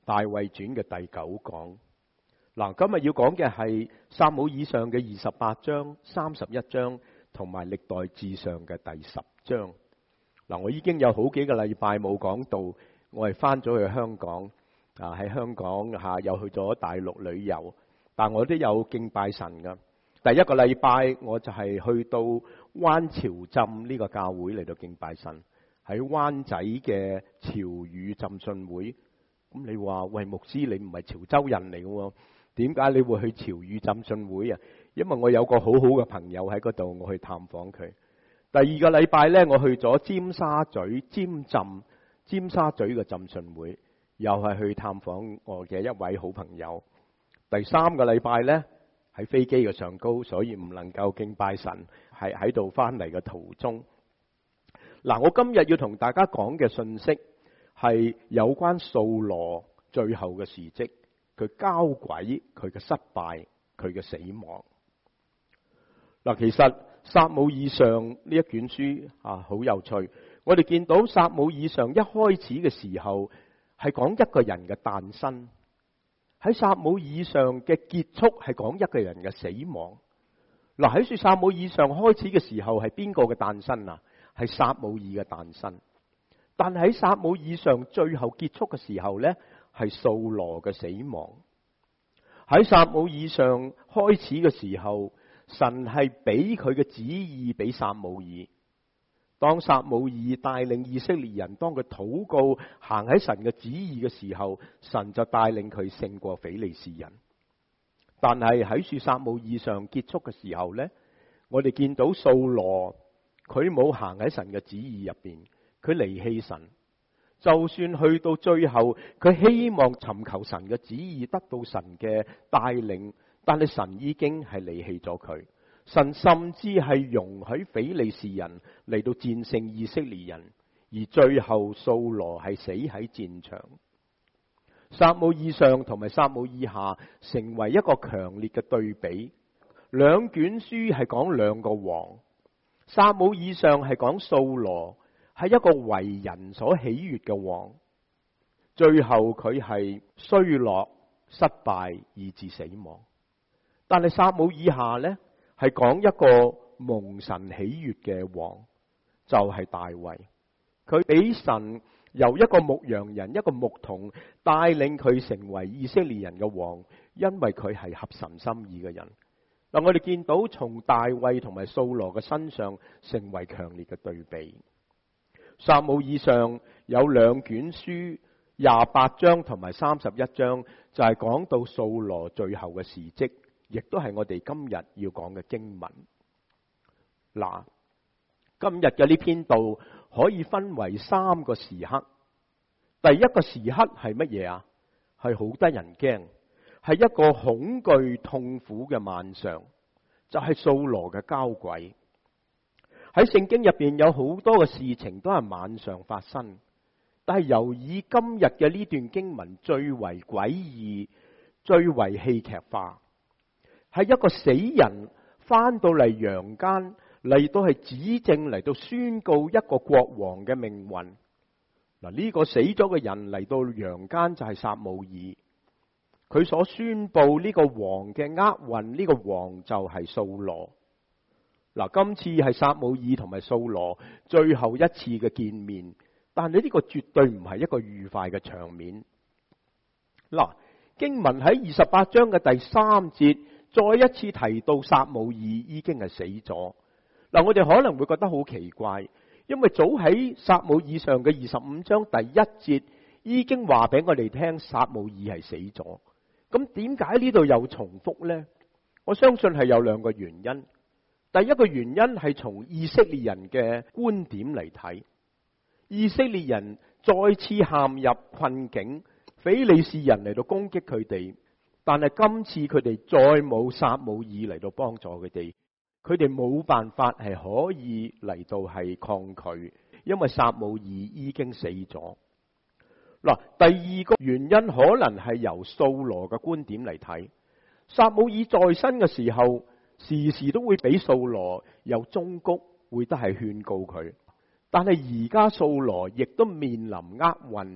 大衛傳嘅第9講。嗱，今日要講嘅係撒母耳上嘅28章、31章同埋歷代志上嘅第10章。嗱，我已經有好幾個禮拜冇講到，我係翻咗去香港喺香港又去咗大陸旅遊，但我都有敬拜神噶。第一個禮拜我就係去到灣潮浸呢個教會嚟到敬拜神，喺灣仔嘅潮語浸信會。咁你話喂，牧師你唔係潮州人嚟嘅喎，點解你會去潮語浸信會啊？因為我有個好好嘅朋友喺嗰度，我去探訪佢。第二個禮拜呢，我去咗尖沙咀尖沙咀嘅浸信會，又係去探訪我嘅一位好朋友。第三個禮拜呢，喺飛機嘅上高，所以唔能夠敬拜神，係喺度翻嚟嘅途中。嗱，我今日要同大家講嘅信息係有關掃羅最後嘅事蹟，佢交鬼，佢嘅失敗，佢嘅死亡。嗱，其實撒母耳上呢一卷書好有趣。我哋見到撒母耳上一開始嘅時候係講一個人嘅誕生，喺撒母耳上嘅結束係講一個人嘅死亡。嗱，喺說撒母耳上開始嘅時候係邊個嘅誕生啊？係撒母耳嘅誕生。但喺撒母耳上最後結束嘅時候呢，係掃羅嘅死亡。喺撒母耳上開始嘅時候，神係俾佢嘅旨意俾撒母耳。當撒母耳帶領以色列人，當佢禱告行喺神嘅旨意嘅時候，神就帶領佢勝過非利士人。但係喺說撒母耳上結束嘅時候呢，我哋見到掃羅佢冇行喺神嘅旨意入邊，佢離棄神。就算去到最後，佢希望尋求神嘅旨意，得到神嘅帶領，但係神已經係離棄咗佢。神甚至係容許非利士人嚟到戰勝以色列人，而最後掃羅係死喺戰場。撒母耳上同埋撒母耳下成為一個強烈嘅對比。兩卷書係講兩個王，撒母耳上係講掃羅係一個為人所喜悅嘅王，最後佢係衰落失敗以致死亡。但係撒母耳下呢，係講一個蒙神喜悅嘅王，就係大衛。佢俾神由一個牧羊人，一個牧童帶領佢成為以色列人嘅王，因為佢係合神心意嘅人。嗱，我哋見到從大衛同埋掃羅嘅身上成為強烈嘅對比。撒母耳上有兩卷書，28章同埋31章，就係講到掃羅最後嘅事蹟，亦都係我哋今日要講嘅經文。嗱，今日嘅呢篇道可以分為3個時刻。第一個時刻係乜嘢啊？係好得人驚，係一個恐懼痛苦嘅晚上，就係掃羅嘅交鬼。喺聖經入邊有好多嘅事情都係晚上發生，但係由以今日嘅呢段經文最為詭異、最為戲劇化，係一個死人翻到嚟陽間，嚟到係指證，嚟到宣告一個國王嘅命運。嗱，呢個死咗嘅人嚟到陽間就係撒母耳，佢所宣布呢個王嘅厄運，呢個王就係掃羅。嗱，今次係撒母耳同埋掃羅最後一次嘅見面，但係呢個絕對唔係一個愉快嘅場面。嗱，經文喺28章嘅第3節再一次提到撒母耳已經係死咗。嗱，我哋可能會覺得好奇怪，因為早喺撒母耳上嘅25章第1節已經話俾我哋聽撒母耳係死咗。咁點解呢度又重複呢？我相信係有2個原因。第一個原因係從以色列人嘅觀點嚟睇，以色列人再次陷入困境，非利士人嚟到攻擊佢哋，但係今次佢哋再冇撒母耳嚟到幫助佢哋，佢哋冇辦法係可以嚟到係抗拒，因為撒母耳已經死咗。嗱，第二個原因可能係由掃羅嘅觀點嚟睇，撒母耳在生嘅時候，時時都會俾掃羅有忠告，會得係勸告佢。但係而家掃羅亦都面臨厄運，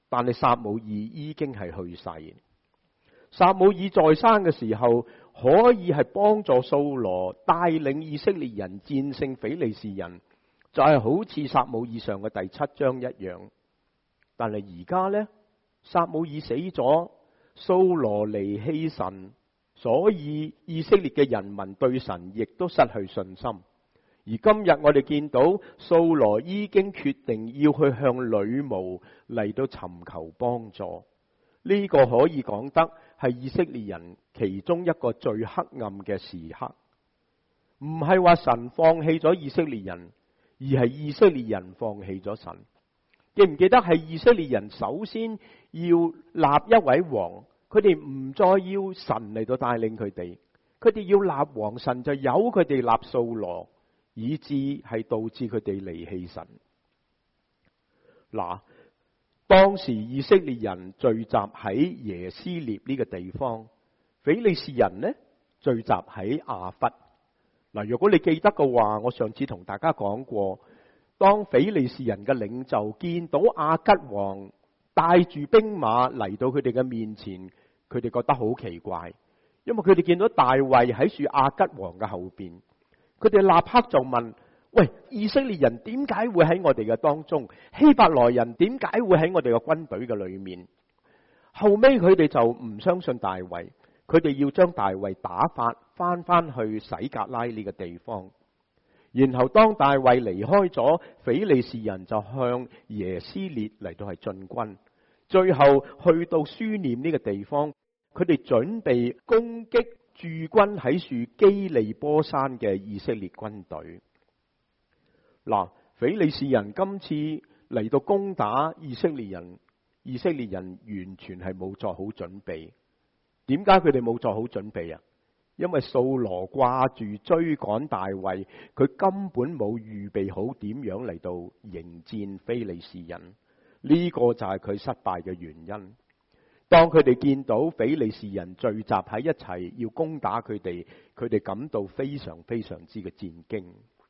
但係撒母耳已經係去世。撒母耳在生嘅時候，可以係幫助掃羅帶領以色列人戰勝非利士人，就係好似撒母耳上嘅第7章一樣。但係而家呢，撒母耳死咗，掃羅離棄神，所以以色列嘅人民對神亦都失去信心。而今日我哋見到掃羅已經決定要去向女巫嚟到尋求幫助，呢個可以講得係以色列人其中一個最黑暗嘅時刻。唔係話神放棄咗以色列人，而係以色列人放棄咗神。記唔記得係以色列人首先要立一位王，佢哋唔再要神嚟到帶領佢哋，佢哋要立王，神就由佢哋立掃羅，以致係導致佢哋離棄神。嗱，當時以色列人聚集喺耶斯列呢個地方，非利士人呢聚集喺亞弗。嗱，如果你記得嘅話，我上次同大家講過，當非利士人嘅領袖見到亞吉王帶住兵馬嚟到佢哋嘅面前，佢哋覺得好奇怪，因為佢哋見到大衛喺住亞吉王嘅後邊，佢哋立刻就問：喂，以色列人點解會喺我哋嘅當中？希伯來人點解會喺我哋嘅軍隊嘅裏面？後尾佢哋就唔相信大衛，佢哋要將大衛打發翻去洗革拉呢個地方。然後當大衛離開咗，非利士人就向耶斯列嚟到係進軍，最後去到書念呢個地方，佢哋準備攻擊駐軍喺樹基利波山嘅以色列軍隊。嗱，非利士人今次嚟到攻打以色列人，以色列人完全係冇做好準備。點解佢哋冇做好準備啊？因為掃羅掛住追趕大衛，佢根本冇預備好點樣嚟到迎戰非利士人，呢個就係佢失敗嘅原因。當佢哋見到非利士人聚集喺一齊要攻打佢哋，佢哋感到非常非常之嘅戰驚。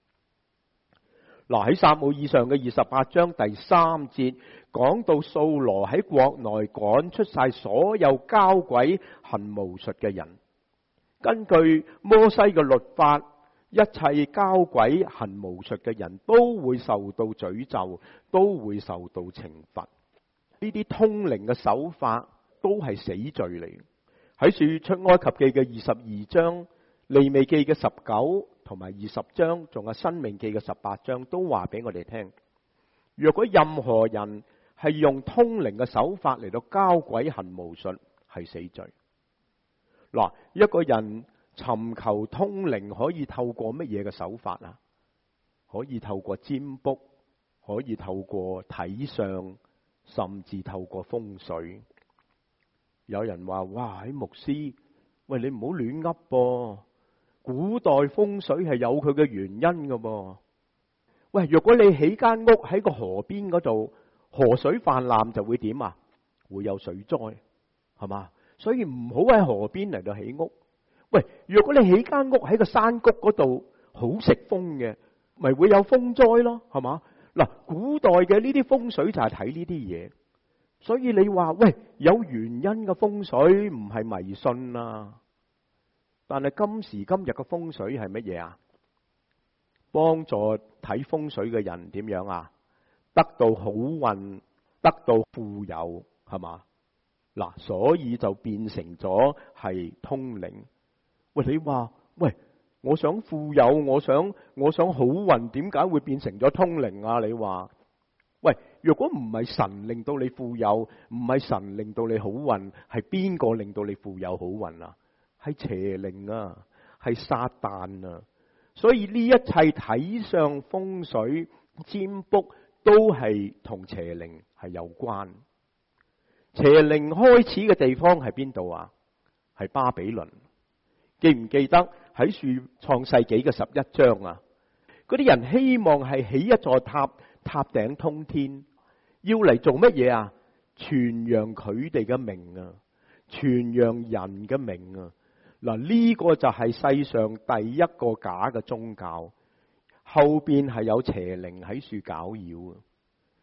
嗱，喺撒母耳上嘅28章第3節講到掃羅喺國內趕出晒所有交鬼行巫術嘅人。根據摩西嘅律法，一切交鬼行巫術嘅人都會受到詛咒，都會受到懲罰。呢啲通靈嘅手法都係死罪嚟。喺書出埃及記嘅22章、利未記嘅19同埋20章，仲有申命記嘅18章，都話俾我哋聽，若果任何人係用通靈嘅手法嚟到交鬼行巫術，係死罪。嗱，一個人尋求通靈可以透過乜嘢嘅手法啊？可以透過占卜，可以透過睇相，甚至透過風水。有人話：哇，喺牧師，喂，你唔好亂噏噃。古代風水係有佢嘅原因噶噃。喂，若果你起間屋喺個河邊嗰度，河水泛濫就會點啊？會有水災，係嘛？所以唔好喺河邊嚟到起屋。喂，若果你起間屋喺個山谷嗰度，好食風嘅，咪會有風災咯，係嘛？嗱，古代嘅呢啲風水就係睇呢啲嘢。所以你話喂，有原因嘅風水唔係迷信啊。但係今時今日嘅風水係乜嘢啊？幫助睇風水嘅人點樣啊？得到好運，得到富有，係嘛？嗱，所以就變成咗係通靈。喂，你話喂，我想富有，我想好運，點解會變成咗通靈啊？你話喂，若果唔係神令到你富有，唔係神令到你好運，係邊個令到你富有好運啊？係邪靈啊，係撒旦啊。所以呢一切睇相風水占卜都係同邪靈係有關。邪靈開始嘅地方係邊度啊？係巴比倫。記唔記得喺創世紀嘅11章啊？嗰啲人希望係起一座塔，塔頂通天，要嚟做乜嘢啊？傳揚佢哋嘅名啊，傳揚人嘅名啊。嗱，呢個就係世上第一個假嘅宗教，後邊係有邪靈喺處攪擾啊。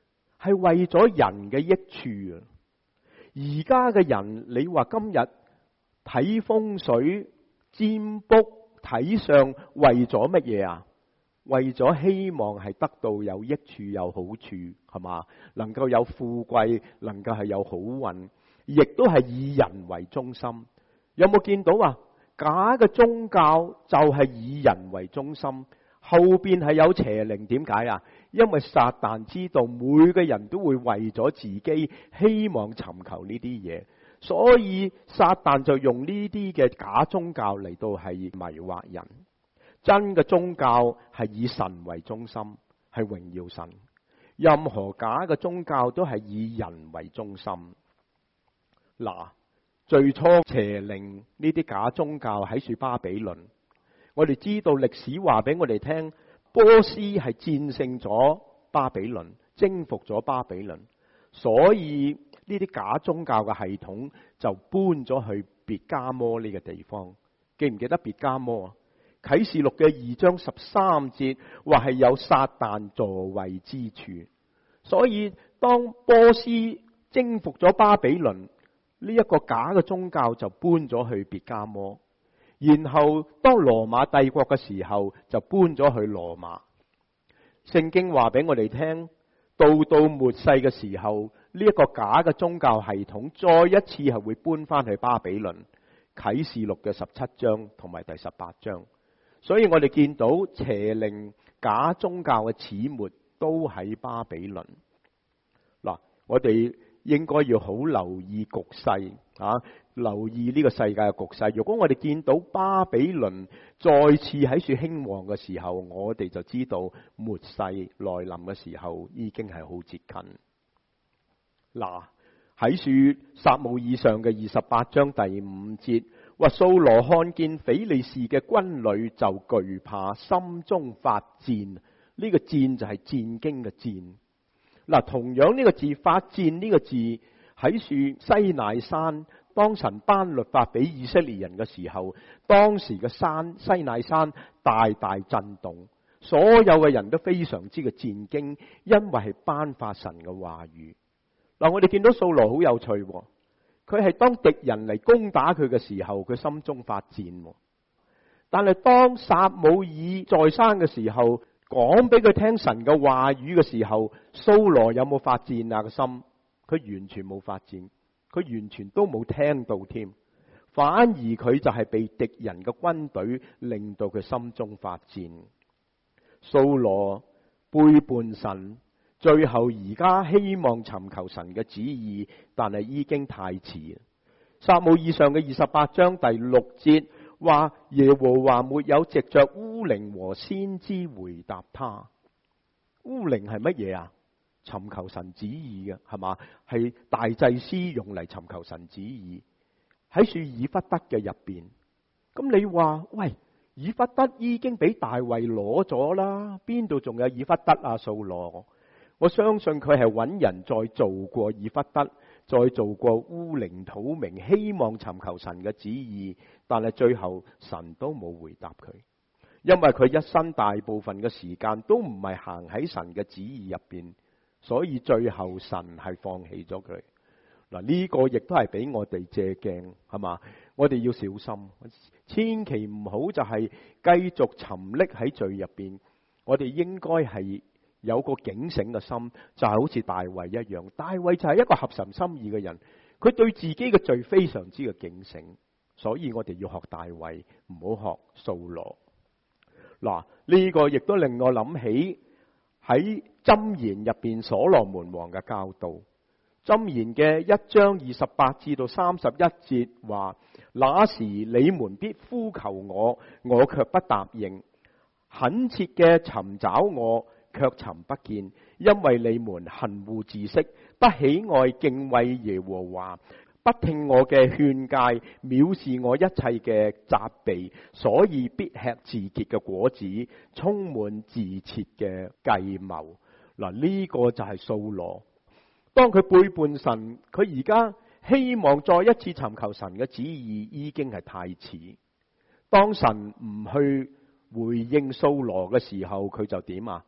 係為咗人嘅益處啊！而家嘅人，你話今日睇風水、占卜、睇相，為咗乜嘢啊？為咗希望係得到有益處、有好處，係嘛？能夠有富貴，能夠係有好運，亦都係以人為中心。有冇見到啊？假嘅宗教就係以人為中心，後邊係有邪靈。點解啊？因為撒旦知道每個人都會為咗自己希望尋求呢啲嘢，所以撒旦就用呢啲嘅假宗教嚟到係迷惑人。真嘅宗教係以神為中心，係榮耀神。任何假嘅宗教都係以人為中心。嗱，最初邪靈呢啲假宗教喺住巴比倫，我哋知道歷史話俾我哋聽，波斯係戰勝咗巴比倫，征服咗巴比倫，所以呢啲假宗教嘅系統就搬咗去別加摩呢個地方。記唔記得別加摩啊？啟示錄嘅2章13節話係有撒旦座位之處，所以當波斯征服咗巴比倫，呢一個假嘅宗教就搬咗去別加摩。然後當羅馬帝國嘅時候，就搬咗去羅馬。聖經話俾我哋聽，到末世嘅時候，呢一個假嘅宗教系統再一次係會搬翻去巴比倫。啟示錄嘅17章同埋第18章。所以我哋見到邪靈假宗教嘅始末都喺巴比倫。嗱，我哋應該要好留意局勢啊，留意呢個世界嘅局勢。如果我哋見到巴比倫再次喺處興旺嘅時候，我哋就知道末世來臨嘅時候已經係好接近。嗱，喺處撒母耳上嘅28章第5節。話掃羅看見非利士嘅軍旅就懼怕，心中發戰。呢個戰就係戰經嘅戰。嗱，同樣呢個字發戰呢個字喺樹西乃山，當神頒律法俾以色列人嘅時候，當時嘅山西乃山大大震動，所有嘅人都非常之嘅戰驚，因為係頒發神嘅話語。嗱，我哋見到掃羅好有趣。佢係當敵人嚟攻打佢嘅時候，佢心中發戰。但係當撒母耳在生嘅時候，講俾佢聽神嘅話語嘅時候，掃羅有冇發戰啊？個心佢完全冇發戰，佢完全都冇聽到添。反而佢就係被敵人嘅軍隊令到佢心中發戰。掃羅背叛神。最後而家希望尋求神嘅旨意，但係已經太遲。撒母耳上嘅28章第6節話，耶和華沒有藉着烏靈和先知回答他。烏靈係乜嘢啊？尋求神旨意嘅，係嘛？係大祭司用嚟尋求神旨意。喺樹以弗得嘅入邊，咁你話喂，以弗得已經俾大衛攞咗啦，邊度仲有以弗得啊？掃羅？我相信佢係揾人再做過以弗得，再做過烏靈土明，希望尋求神嘅旨意，但係最後神都冇回答佢，因為佢一生大部分嘅時間都唔係行喺神嘅旨意入邊，所以最後神係放棄咗佢。嗱，呢個亦都係俾我哋借鏡，係嘛？我哋要小心，千祈唔好就係繼續沉溺喺罪入邊。我哋應該係有個警醒嘅心，就係好似大衛一樣。大衛就係一個合神心意嘅人，佢對自己嘅罪非常之嘅警醒，所以我哋要學大衛，唔好學掃羅。嗱，呢個亦都令我諗起喺箴言入邊所羅門王嘅教導。箴言嘅1章28至到31節話：那時你們必呼求我，我卻不答應；懇切嘅尋找我，卻尋不見，因為你們恨惡知識，不喜愛敬畏耶和華，不聽我嘅勸誡，藐視我一切嘅責備，所以必吃自結嘅果子，充滿自設嘅計謀。嗱，呢個就係掃羅。當佢背叛神，佢而家希望再一次尋求神嘅旨意，已經係太遲。當神唔去回應掃羅嘅時候，佢就點啊？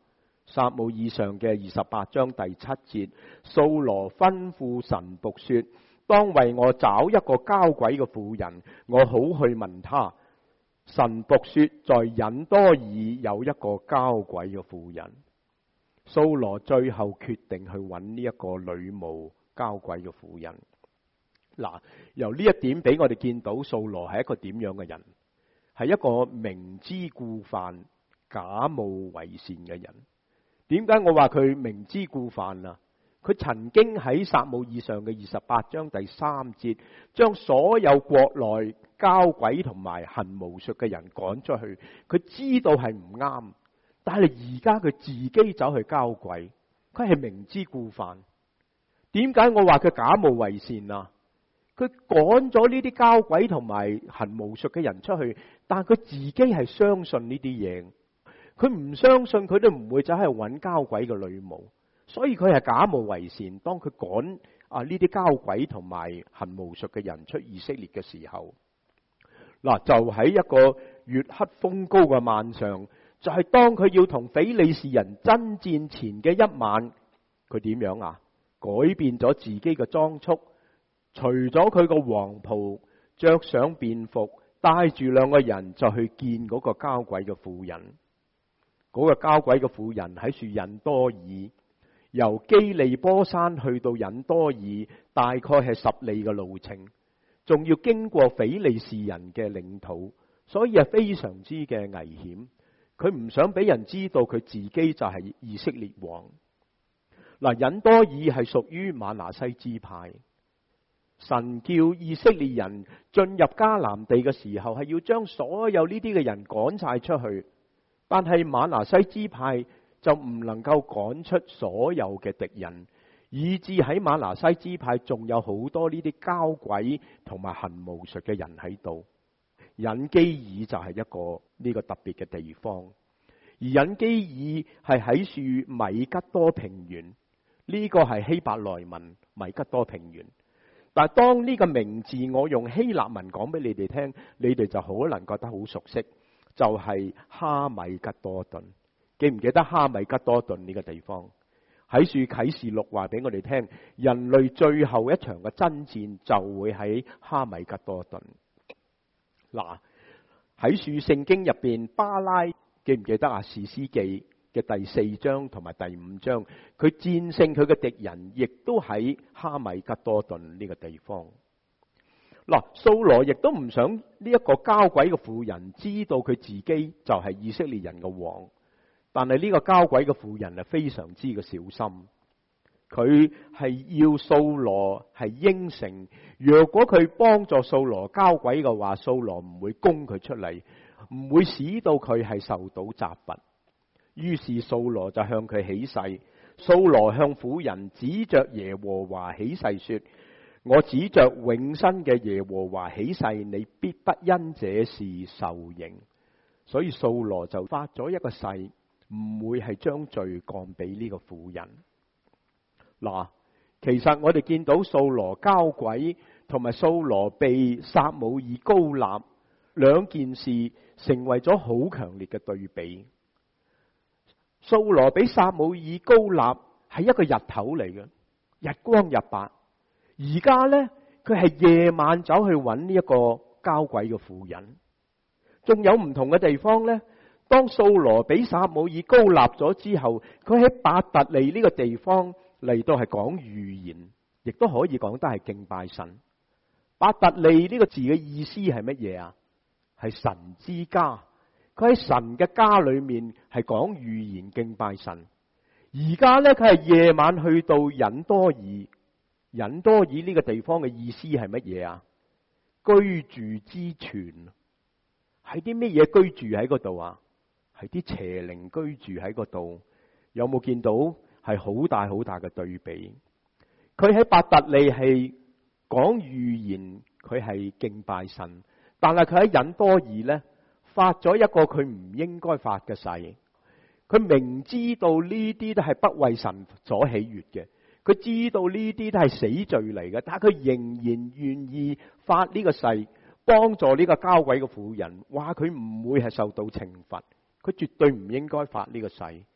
撒母耳上嘅28章第7節，掃羅吩咐神僕說：當為我找一個交鬼嘅婦人，我好去問他。神僕說：在隱多爾有一個交鬼嘅婦人。掃羅最後決定去揾呢一個女巫交鬼嘅婦人。嗱，由呢一點俾我哋見到掃羅係一個點樣嘅人，係一個明知故犯、假冒為善嘅人。點解我話佢明知故犯啊？佢曾經喺撒母耳上嘅28章第3節，將所有國內交鬼同埋行巫術嘅人趕出去。佢知道係唔啱，但係而家佢自己走去交鬼，佢係明知故犯。點解我話佢假冒為善啊？佢趕咗呢啲交鬼同埋行巫術嘅人出去，但係佢自己係相信呢啲嘢。佢唔相信，佢都唔會走去揾交鬼嘅女巫，所以佢係假冒為善。當佢趕呢啲交鬼同埋行巫術嘅人出以色列嘅時候，嗱，就喺一個月黑風高嘅晚上，就係當佢要同非利士人爭戰前嘅一晚，佢點樣啊？改變咗自己嘅裝束，除咗佢個黃袍，着上便服，帶住兩個人就去見嗰個交鬼嘅婦人。嗰個交鬼嘅婦人喺樹隱多爾，由基利波山去到隱多爾，大概係10里嘅路程，仲要經過非利士人嘅領土，所以係非常之嘅危險。佢唔想俾人知道佢自己就係以色列王。嗱，隱多爾係屬於瑪拿西支派。神叫以色列人進入迦南地嘅時候，係要將所有呢啲嘅人趕晒出去。但係瑪拿西支派就唔能夠趕出所有嘅敵人，以致喺瑪拿西支派仲有好多呢啲交鬼同埋行巫術嘅人喺度。隱基爾就係一個呢個特別嘅地方，而隱基爾係喺樹米吉多平原，呢個係希伯來文米吉多平原。但係當呢個名字我用希臘文講俾你哋聽，你哋就可能覺得好熟悉。就係哈米吉多頓，記唔記得哈米吉多頓呢個地方？喺樹啟示錄話俾我哋聽，人類最後一場嘅爭戰就會喺哈米吉多頓。嗱，喺樹聖經入邊，巴拉記唔記得啊？士師記嘅第4章同埋第5章，佢戰勝佢嘅敵人，亦都喺哈米吉多頓呢個地方。嗱，掃羅亦都唔想呢一個交鬼嘅婦人知道佢自己就係以色列人嘅王，但係呢個交鬼嘅婦人係非常之嘅小心，佢係要掃羅係應承，若果佢幫助掃羅交鬼嘅話，掃羅唔會供佢出嚟，唔會使到佢係受到責罰。於是掃羅就向佢起誓，掃羅向婦人指着耶和華起誓說：我指着永生嘅耶和華起誓，你必不因這事受刑。所以掃羅就發咗一個誓，唔會係將罪降俾呢個婦人。嗱，其實我哋見到掃羅交鬼同埋掃羅被撒母耳膏立兩件事，成為咗好強烈嘅對比。掃羅俾撒母耳膏立係一個日頭嚟嘅，日光日白。而家呢，佢係夜晚走去揾呢一個交鬼嘅婦人。仲有唔同嘅地方呢，當掃羅俾撒母耳膏立咗之後，佢喺伯特利呢個地方嚟到係講預言，亦都可以講得係敬拜神。伯特利呢個字嘅意思係乜嘢啊？係神之家。佢喺神嘅家裏面係講預言敬拜神。而家呢，佢係夜晚去到隱多爾。隱多爾呢個地方嘅意思係乜嘢啊？居住之泉。係啲乜嘢居住喺嗰度啊？係啲邪靈居住喺嗰度。有冇見到係好大好大嘅對比？佢喺伯特利係講預言，佢係敬拜神，但係佢喺隱多爾呢，發咗一個佢唔應該發嘅誓。佢明知道呢啲都係不為神所喜悅嘅。佢知道呢啲都係死罪嚟嘅，但係佢仍然願意發呢個誓，幫助呢個交鬼嘅婦人，話佢唔會係受到懲罰，佢絕對唔應該發呢個誓。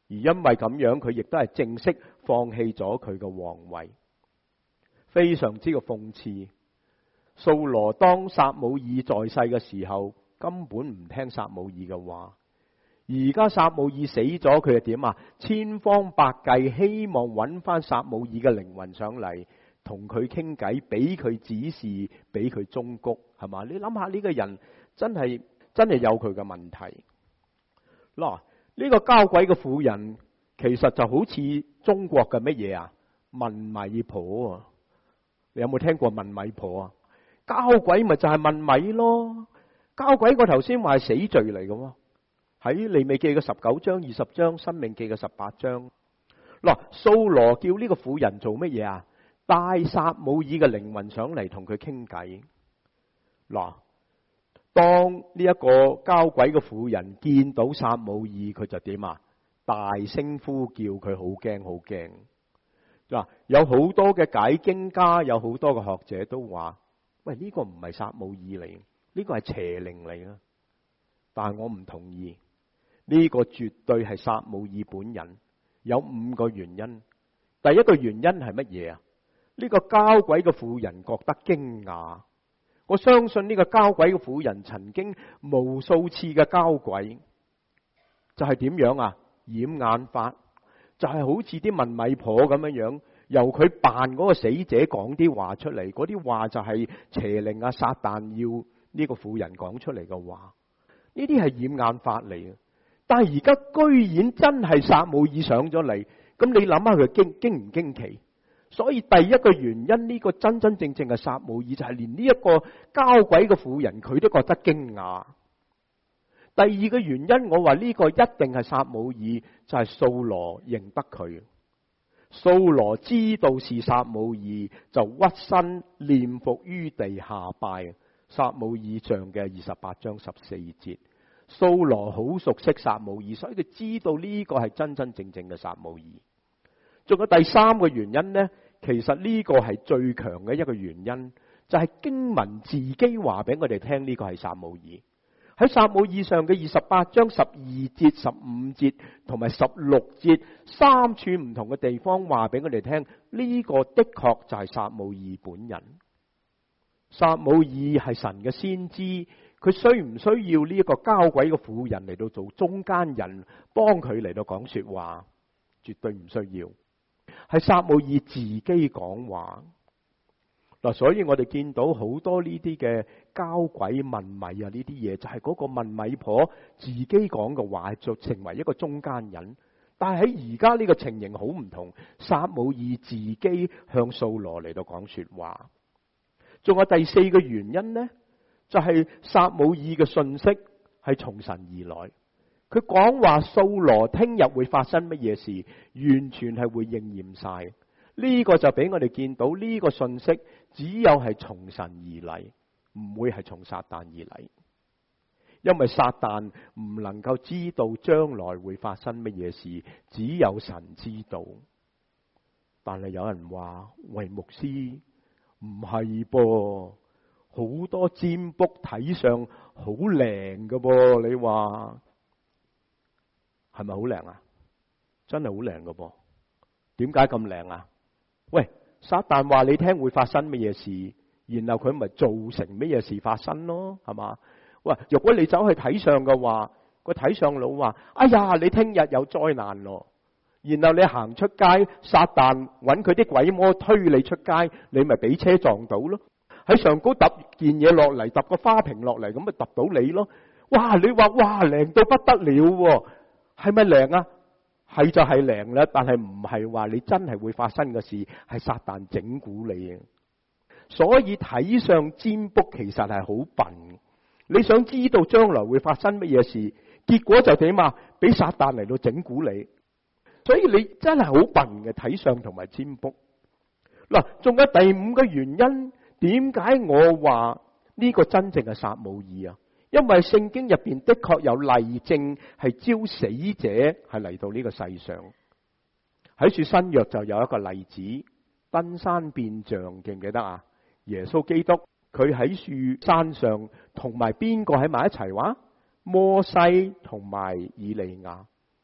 而因為咁樣，佢亦都係正式放棄咗佢嘅皇位，非常之嘅諷刺。掃羅當撒母耳在世嘅時候，根本唔聽撒母耳嘅話。而家撒母耳死咗，佢又點啊？千方百計希望揾翻撒母耳嘅靈魂上嚟，同佢傾偈，俾佢指示，俾佢忠告，係嘛？你諗下呢個人真係有佢嘅問題。嗱，呢個交鬼嘅婦人，其實就好似中國嘅乜嘢啊？問米婆啊！你有冇聽過問米婆啊？交鬼咪就係問米咯。交鬼我頭先話係死罪嚟嘅喎，喺利未記嘅19章、20章、申命記嘅18章。嗱，掃羅叫呢個婦人做乜嘢啊？帶撒母耳嘅靈魂上嚟同佢傾偈。嗱，當呢一個交鬼嘅婦人見到撒母耳，佢就點啊？大聲呼叫，佢好驚好驚。嗱，有好多嘅解經家，有好多嘅學者都話：喂，呢個唔係撒母耳嚟，呢個係邪靈嚟嘅。但係我唔同意，呢個絕對係撒母耳本人。有5個原因。第一個原因係乜嘢啊？呢個交鬼嘅婦人覺得驚訝。我相信呢個交鬼嘅婦人曾經無數次嘅交鬼，就係點樣啊？掩眼法，就係好似啲問米婆咁樣樣，由佢扮嗰個死者講啲話出嚟，嗰啲話就係邪靈啊、撒旦要呢個婦人講出嚟嘅話，呢啲係掩眼法嚟嘅。但係而家居然真係撒母耳上咗嚟，咁你諗下佢驚唔驚奇？所以第一個原因，呢個真真正正嘅撒母耳就係連呢一個交鬼嘅婦人佢都覺得驚訝。第二個原因，我話呢個一定係撒母耳，就係掃羅認得佢。掃羅知道是撒母耳，就屈身臉伏於地下拜。撒母耳上嘅28章14節。掃羅好熟悉撒母耳，所以佢知道呢個係真真正正嘅撒母耳。仲有第3個原因呢，其實呢個係最強嘅一個原因，就係經文自己話俾我哋聽呢個係撒母耳。喺撒母耳上嘅28章12節、15節同埋16節3處唔同嘅地方話俾我哋聽，呢個的確就係撒母耳本人。撒母耳係神嘅先知，佢需唔需要呢一個交鬼嘅婦人嚟到做中間人，幫佢嚟到講說話？絕對唔需要。係撒母耳自己講話。嗱，所以我哋見到好多呢啲嘅交鬼問米啊，呢啲嘢就係嗰個問米婆自己講嘅話，就成為一個中間人。但係喺而家呢個情形好唔同，撒母耳自己向掃羅嚟到講說話。仲有第4個原因呢，就係撒母耳嘅信息係從神而來。佢講話掃羅聽日會發生乜嘢事，完全係會應驗晒。呢個就俾我哋見到呢個信息只有係從神而嚟，唔會係從撒旦而嚟。因為撒旦唔能夠知道將來會發生乜嘢事，只有神知道。但係有人話：喂，牧師，唔係噃，好多占卜睇上好靈㗎噃，你話係咪好靈啊？真係好靈㗎噃。點解咁靈啊？喂，撒旦話你聽會發生乜嘢事，然後佢咪造成乜嘢事發生咯，係嘛？喂，如果你走去睇相嘅話，個睇相佬話：哎呀，你聽日有災難咯。然後你行出街，撒旦揾佢啲鬼魔推你出街，你咪俾車撞到咯。喺上高揼件嘢落嚟，揼個花瓶落嚟，咁咪揼到你咯。哇！你話哇靈到不得了，係咪靈啊？係就係靈啦，但係唔係話你真係會發生嘅事，係撒旦整蠱你啊。所以睇相占卜其實係好笨。你想知道將來會發生乜嘢事，結果就點啊？俾撒旦嚟到整蠱你。所以你真係好笨嘅睇相同埋占卜。嗱，仲有第5個原因，點解我話呢個真正係撒母耳啊？因為聖經入邊的確有例證係招死者係嚟到呢個世上。喺處新約就有一個例子，登山變像，記唔記得啊？耶穌基督佢喺樹山上同埋邊個喺埋一齊話？摩西同埋以利亞。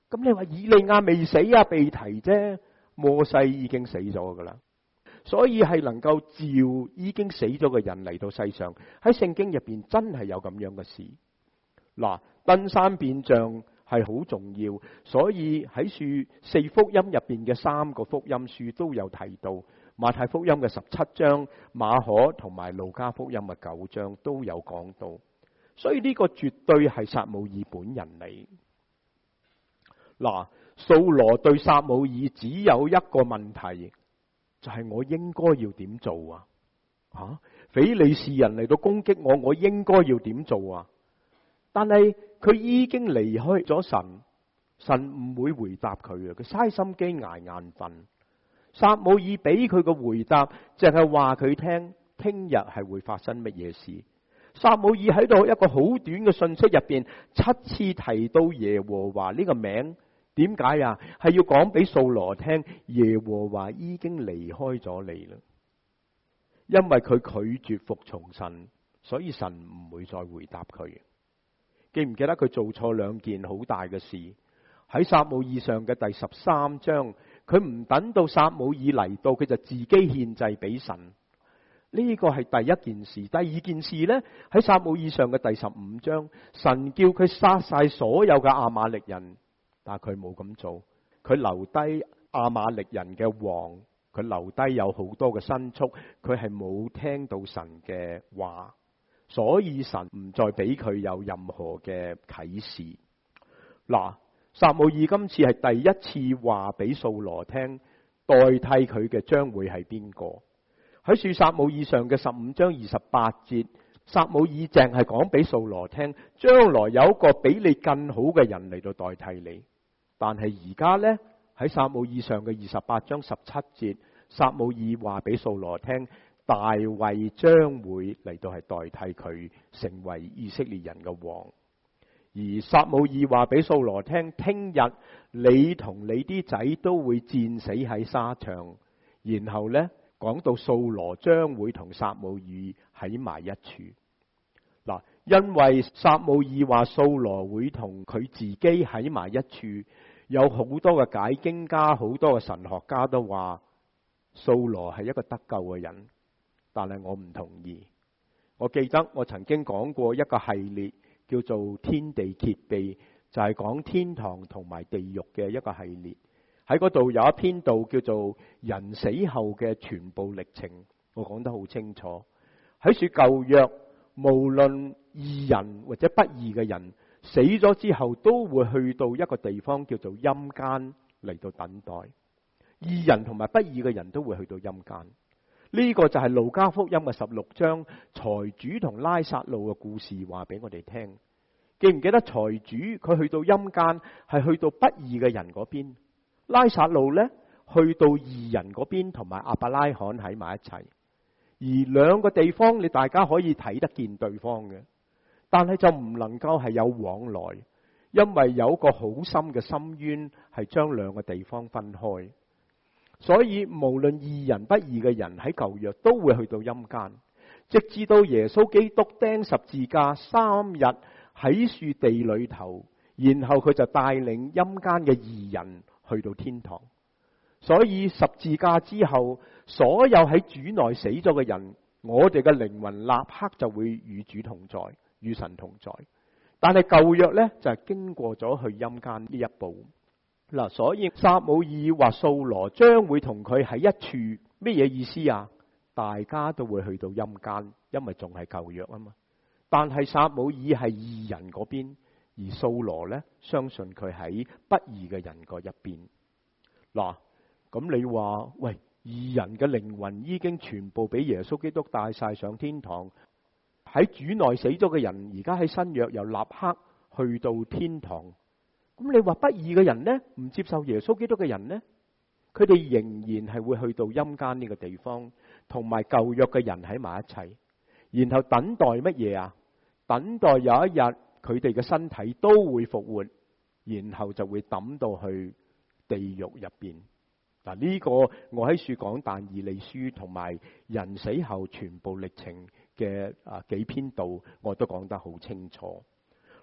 咁你話以利亞未死啊，被提啫，摩西已經死咗噶啦。所以係能夠召已經死咗嘅人嚟到世上，喺聖經入邊真係有咁樣嘅事。嗱，登山變像係好重要，所以喺四福音入邊嘅3個福音書都有提到，馬太福音嘅17章、馬可同埋路加福音嘅9章都有講到。所以呢個絕對係撒母耳本人嚟。嗱，掃羅對撒母耳只有一個問題，就係我應該要點做啊？非利士人嚟到攻擊我，我應該要點做啊？但係佢已經離開咗神，神唔會回答佢嘅，佢嘥心機挨眼瞓。撒母耳俾佢個回答，淨係話佢聽日係會發生乜嘢事。撒母耳喺度一個好短嘅信息入邊7次提到耶和華呢個名。點解啊？係要講俾掃羅聽，耶和華已經離開咗你啦。因為佢拒絕服從神，所以神唔會再回答佢。記唔記得佢做錯2件好大嘅事？喺撒母耳上嘅第13章，佢唔等到撒母耳嚟到，佢就自己獻祭俾神。呢個係第一件事。第二件事呢，喺撒母耳上嘅第15章，神叫佢殺晒所有嘅亞瑪力人。但係佢冇咁做，佢留低亞瑪力人嘅王，佢留低有好多嘅牲畜，佢係冇聽到神嘅話，所以神唔再俾佢有任何嘅啟示。嗱，撒母耳今次係第一次話俾掃羅聽，代替佢嘅將會係邊個？喺撒母耳上嘅15章28節，撒母耳淨係講俾掃羅聽，將來有一個比你更好嘅人嚟到代替你。但係而家呢，喺撒母耳上嘅28章17節，撒母耳話俾掃羅聽，大衛將會嚟到係代替佢成為以色列人嘅王。而撒母耳話俾掃羅聽，聽日你同你啲仔都會戰死喺沙場。然後呢，講到掃羅將會同撒母耳喺埋一處。嗱，因為撒母耳話掃羅會同佢自己喺埋一處，有好多嘅解經家、好多嘅神學家都話掃羅係一個得救嘅人，但係我唔同意。我記得我曾經講過一個系列叫做天地揭秘，就係講天堂同埋地獄嘅一個系列。喺嗰度有一篇道叫做人死後嘅全部歷程，我講得好清楚。喺說舊約，無論義人或者不義嘅人死咗之後，都會去到一個地方叫做陰間嚟到等待。義人同埋不義嘅人都會去到陰間。呢個就係路加福音嘅16章財主同拉撒路嘅故事，話俾我哋聽。記唔記得財主佢去到陰間係去到不義嘅人嗰邊，拉撒路呢去到義人嗰邊，同埋亞伯拉罕喺埋一齊。而兩個地方你大家可以睇得見對方嘅，但係就唔能夠係有往來，因為有個好深嘅深淵係將兩個地方分開。所以無論義人不義嘅人喺舊約都會去到陰間，直至到耶穌基督釘十字架3日喺樹地裏頭，然後佢就帶領陰間嘅義人去到天堂。所以十字架之後，所有喺主內死咗嘅人，我哋嘅靈魂立刻就會與主同在，與神同在。但係舊約呢，就係經過咗去陰間呢一步。嗱，所以撒母耳話掃羅將會同佢喺一處，咩嘢意思啊？大家都會去到陰間，因為仲係舊約啊嘛。但係撒母耳係義人嗰邊，而掃羅呢，相信佢喺不義嘅人嗰一邊。嗱，咁你話喂，義人嘅靈魂已經全部俾耶穌基督帶晒上天堂，喺主內死咗嘅人，而家喺新約又立刻去到天堂。咁你話不義嘅人呢？唔接受耶穌基督嘅人呢？佢哋仍然係會去到陰間呢個地方，同埋舊約嘅人喺埋一齊，然後等待乜嘢啊？等待有一日佢哋嘅身體都會復活，然後就會抌到去地獄入邊。嗱，呢個我喺書講但以理書同埋人死後全部歷程嘅幾篇道，我都講得好清楚。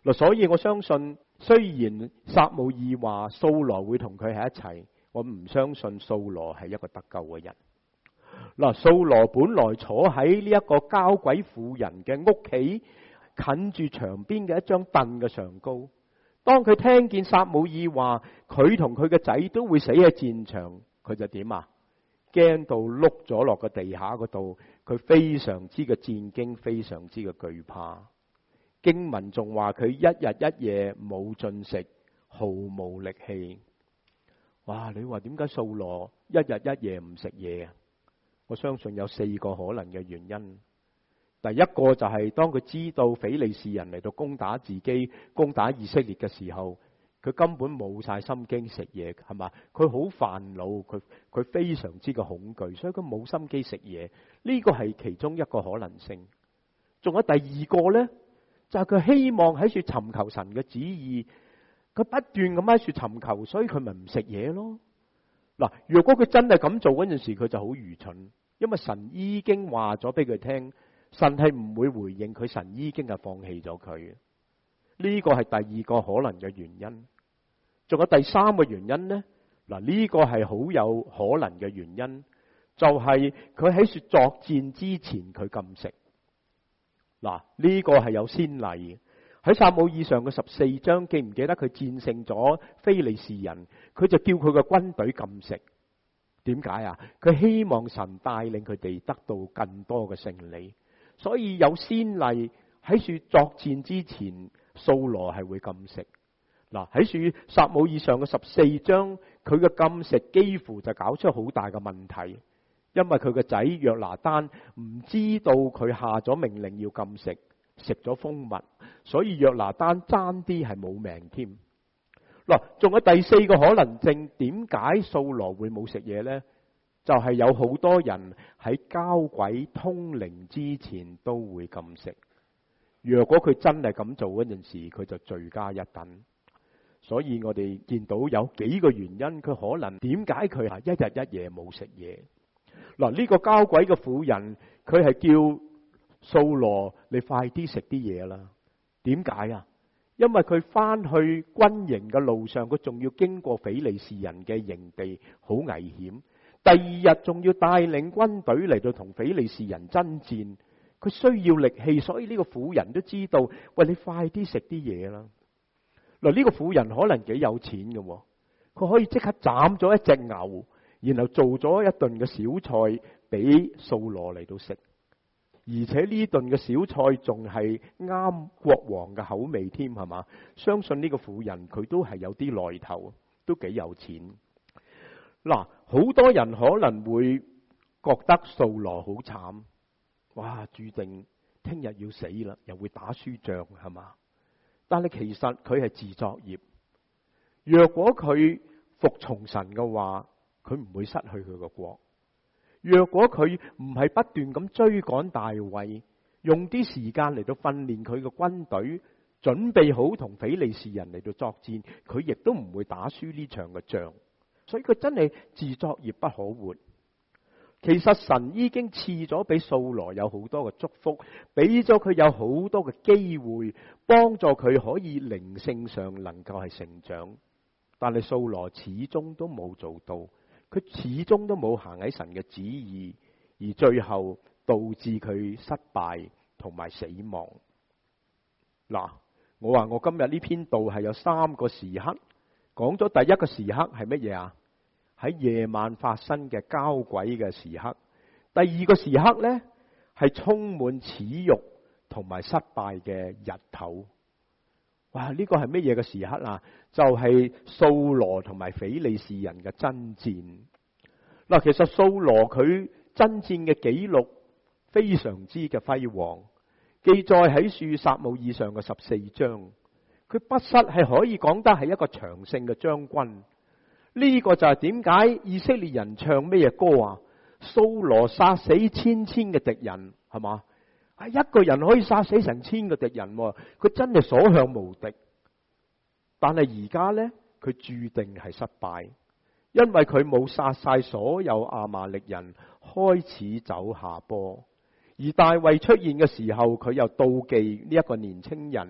嗱，所以我相信，雖然撒母耳話掃羅會同佢喺一齊，我唔相信掃羅係一個得救嘅人。嗱，掃羅本來坐喺呢一個交鬼婦人嘅屋企，近住牆邊嘅一張凳嘅上高。當佢聽見撒母耳話佢同佢嘅仔都會死喺戰場，佢就點啊？驚到碌咗落個地下嗰度，佢非常之嘅戰驚，非常之嘅懼怕。經文仲話佢一日一夜冇進食，毫無力氣。哇！你話點解掃羅一日一夜唔食嘢啊？我相信有4個可能嘅原因。第一個就係當佢知道非利士人嚟到攻打自己、攻打以色列嘅時候，佢根本冇晒心機食嘢，係嘛？佢好煩惱，佢非常之嘅恐懼，所以佢冇心機食嘢。呢個係其中一個可能性。仲有第二個呢，就係佢希望喺處尋求神嘅旨意，佢不斷咁喺處尋求，所以佢咪唔食嘢咯。嗱，如果佢真係咁做嗰陣時，佢就好愚蠢，因為神已經話咗俾佢聽，神係唔會回應佢，神已經係放棄咗佢。呢個係第二個可能嘅原因。仲有第三個原因呢？嗱，呢個係好有可能嘅原因，就係佢喺說作戰之前佢禁食。嗱，呢個係有先例嘅。喺撒母耳上嘅14章，記唔記得佢戰勝咗非利士人？佢就叫佢嘅軍隊禁食。點解啊？佢希望神帶領佢哋得到更多嘅勝利。所以有先例喺說作戰之前，掃羅係會禁食。嗱，喺說撒母耳上嘅14章，佢嘅禁食幾乎就搞出好大嘅問題，因為佢個仔約拿單唔知道佢下咗命令要禁食，食咗蜂蜜，所以約拿單爭啲係冇命添。嗱，仲有第4個可能性，點解掃羅會冇食嘢呢？就係有好多人喺交鬼通靈之前都會禁食。若果佢真係咁做嗰陣時，佢就罪加一等。所以我哋見到有幾個原因，佢可能點解佢係一日一夜冇食嘢。嗱，呢個交鬼嘅婦人，佢係叫掃羅你快啲食啲嘢啦。點解啊？因為佢翻去軍營嘅路上，佢仲要經過非利士人嘅營地，好危險。第二日仲要帶領軍隊嚟到同非利士人爭戰，佢需要力氣，所以呢個婦人都知道，喂，你快啲食啲嘢啦。嗱，呢個婦人可能幾有錢嘅，佢可以即刻斬咗一隻牛，然後做咗一頓嘅小菜俾掃羅嚟到食，而且呢頓嘅小菜仲係啱國王嘅口味添，係嘛？相信呢個婦人佢都係有啲來頭，都幾有錢。嗱，好多人可能會覺得掃羅好慘，哇，注定聽日要死啦，又會打輸仗，係嘛？但係其實佢係自作孽。若果佢服從神嘅話，佢唔會失去佢個國。若果佢唔係不斷咁追趕大衛，用啲時間嚟到訓練佢嘅軍隊，準備好同非利士人嚟到作戰，佢亦都唔會打輸呢場嘅仗。所以佢真係自作孽不可活。其實神已經賜咗俾掃羅有好多嘅祝福，俾咗佢有好多嘅機會，幫助佢可以靈性上能夠係成長。但係掃羅始終都冇做到，佢始終都冇行喺神嘅旨意，而最後導致佢失敗同埋死亡。嗱，我話我今日呢篇道係有3個時刻，講咗第一個時刻係乜嘢啊？喺夜晚發生嘅交鬼嘅時刻。第二個時刻呢，係充滿恥辱同埋失敗嘅日頭。哇！呢個係乜嘢嘅時刻啊？就係掃羅同埋非利士人嘅爭戰。嗱，其實掃羅佢爭戰嘅記錄非常之嘅輝煌，記載喺書撒母耳上嘅14章。佢不失係可以講得係一個長勝嘅將軍。呢個就係點解以色列人唱咩歌啊？掃羅殺死千嘅敵人，係嘛？一個人可以殺死成千個敵人，佢真係所向無敵。但係而家呢，佢注定係失敗，因為佢冇殺晒所有亞瑪力人，開始走下坡。而大衛出現嘅時候，佢又妒忌呢一個年青人，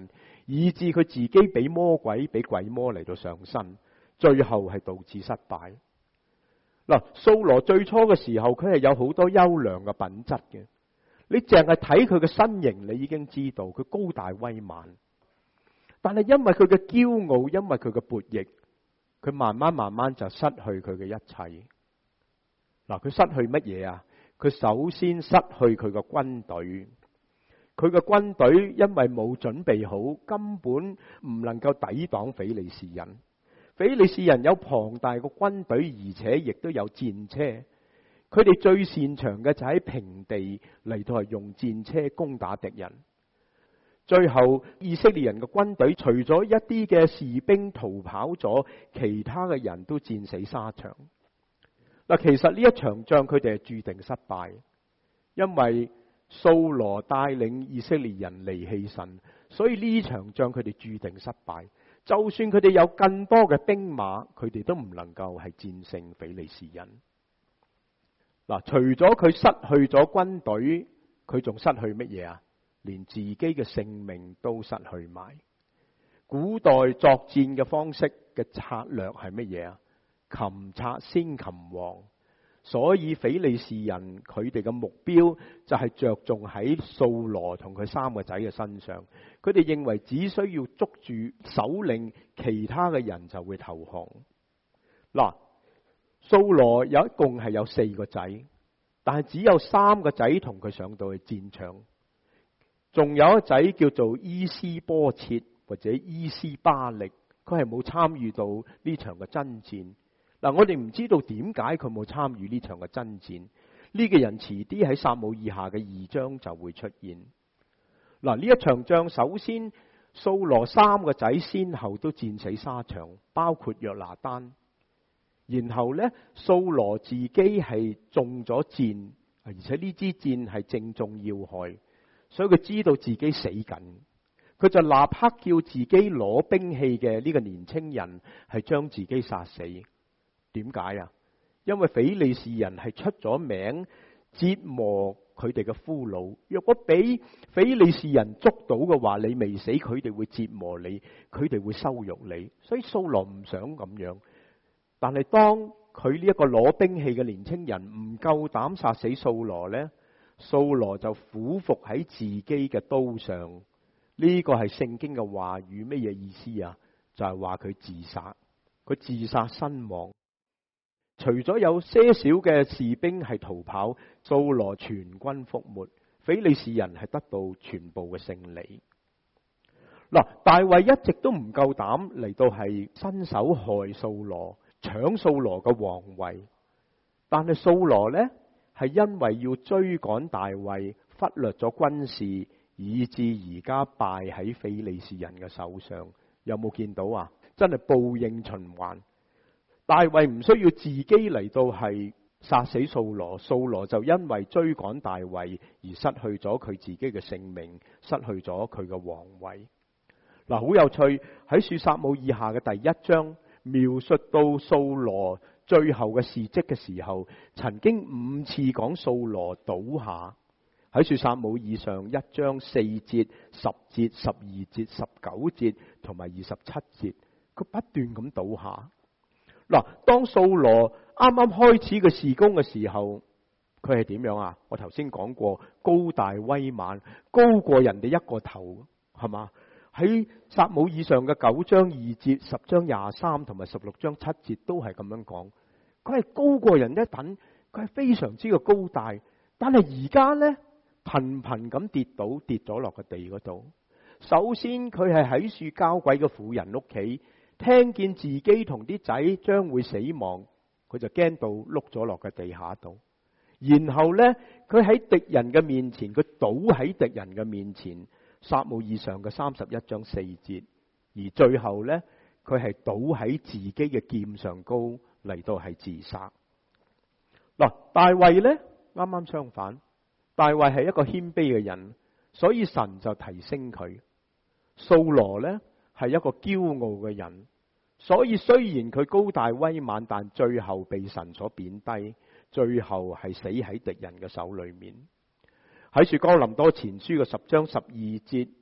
以致佢自己俾魔鬼、俾鬼魔嚟到上身，最後係導致失敗。嗱，掃羅最初嘅時候，佢係有好多優良嘅品質嘅。你淨係睇佢嘅身形，你已經知道佢高大威猛。但係因為佢嘅驕傲，因為佢嘅悖逆，佢慢慢就失去佢嘅一切。嗱，佢失去乜嘢啊？佢首先失去佢嘅軍隊。佢嘅軍隊因為冇準備好，根本唔能夠抵擋非利士人。非利士人有龐大嘅軍隊，而且亦都有戰車。佢哋最擅長嘅就喺平地嚟到係用戰車攻打敵人。最後以色列人嘅軍隊除咗一啲嘅士兵逃跑咗，其他嘅人都戰死沙場。嗱，其實呢一場仗佢哋係注定失敗，因為掃羅帶領以色列人離棄神，所以呢場仗佢哋注定失敗。就算佢哋有更多嘅兵馬，佢哋都唔能夠係戰勝非利士人。嗱，除咗佢失去咗軍隊，佢仲失去乜嘢啊？連自己嘅性命都失去埋。古代作戰嘅方式嘅策略係乜嘢啊？擒賊先擒王。所以非利士人佢哋嘅目標就係着重喺掃羅同佢3個仔嘅身上。佢哋認為只需要捉住首領，其他嘅人就會投降。嗱，掃羅一共係有4個仔，但係只有3個仔同佢上到去戰場。仲有一仔叫做伊施波設或者伊施巴力，佢係冇參與到呢場嘅爭戰。嗱，我哋唔知道點解佢冇參與呢場嘅爭戰。呢個人遲啲喺撒母耳下嘅2章就會出現。嗱，呢一場仗，首先掃羅3個仔先後都戰死沙場，包括約拿單。然後呢，掃羅自己係中咗箭，而且呢支箭係正中要害，所以佢知道自己死緊。佢就立刻叫自己攞兵器嘅呢個年青人係將自己殺死。點解啊？因為非利士人係出咗名折磨佢哋嘅俘虜。若果俾非利士人捉到嘅話，你未死，佢哋會折磨你，佢哋會羞辱你。所以掃羅唔想咁樣。但係當佢呢一個攞兵器嘅年青人唔夠膽殺死掃羅呢，掃羅就俯伏喺自己嘅刀上。呢個係聖經嘅話語，乜嘢意思啊？就係話佢自殺，佢自殺身亡。除咗有些少嘅士兵係逃跑，掃羅全軍覆沒，非利士人係得到全部嘅勝利。嗱，大衛一直都唔夠膽嚟到係伸手害掃羅，搶掃羅嘅皇位。但係掃羅呢，係因為要追趕大衛，忽略咗軍事，以致而家敗喺非利士人嘅手上。有冇見到啊？真係報應循環。大衛唔需要自己嚟到係殺死掃羅，掃羅就因為追趕大衛而失去咗佢自己嘅性命，失去咗佢嘅皇位。嗱，好有趣，喺書撒母耳下嘅第1章描述到掃羅最後嘅事蹟嘅時候，曾經5次講掃羅倒下。喺書撒母耳上1章4節、10節、12節、19節同埋27節，佢不斷咁倒下。嗱，當掃羅啱啱開始嘅事工嘅時候，佢係點樣啊？我頭先講過，高大威猛，高過人哋一個頭，係嘛？喺撒母耳上嘅9章2節、10章23同埋16章7節都係咁樣講。佢係高過人一等，佢係非常之嘅高大。但係而家呢，頻頻咁跌倒，跌咗落個地嗰度。首先佢係喺樹交鬼嘅婦人屋企，聽見自己同啲仔將會死亡，佢就驚到碌咗落個地下度。然後呢，佢喺敵人嘅面前，佢倒喺敵人嘅面前。撒母耳上嘅31章4節，而最後呢，佢係倒喺自己嘅劍上高嚟到係自殺。嗱，大衛呢，啱啱相反，大衛係一個謙卑嘅人，所以神就提升佢。掃羅呢，係一個驕傲嘅人，所以雖然佢高大威猛，但最後被神所貶低，最後係死喺敵人嘅手裏面。喺書哥林多前書嘅10章12節，